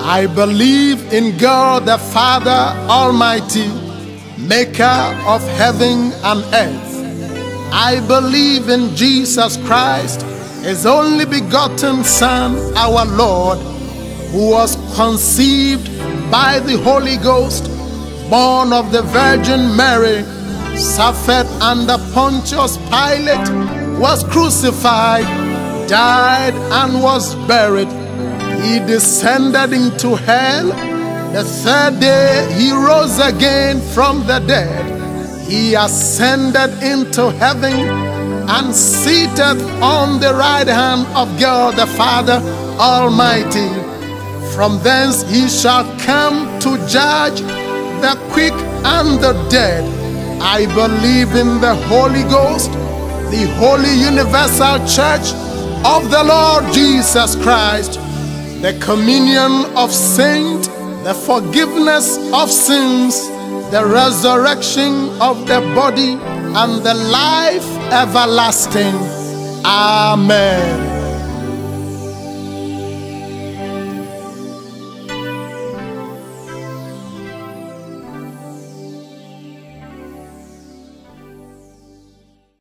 I believe in God the Father Almighty, maker of heaven and earth. I believe in Jesus Christ, His only begotten Son, our Lord, who was conceived by the Holy Ghost, born of the Virgin Mary, suffered under Pontius Pilate, was crucified, died and was buried. He descended into hell. The third day He rose again from the dead. He ascended into heaven and seated on the right hand of God the Father Almighty. From thence He shall come to judge the quick and the dead. I believe in the Holy Ghost, the Holy Universal Church of the Lord Jesus Christ, the communion of saints, the forgiveness of sins, the resurrection of the body, and the life everlasting. Amen.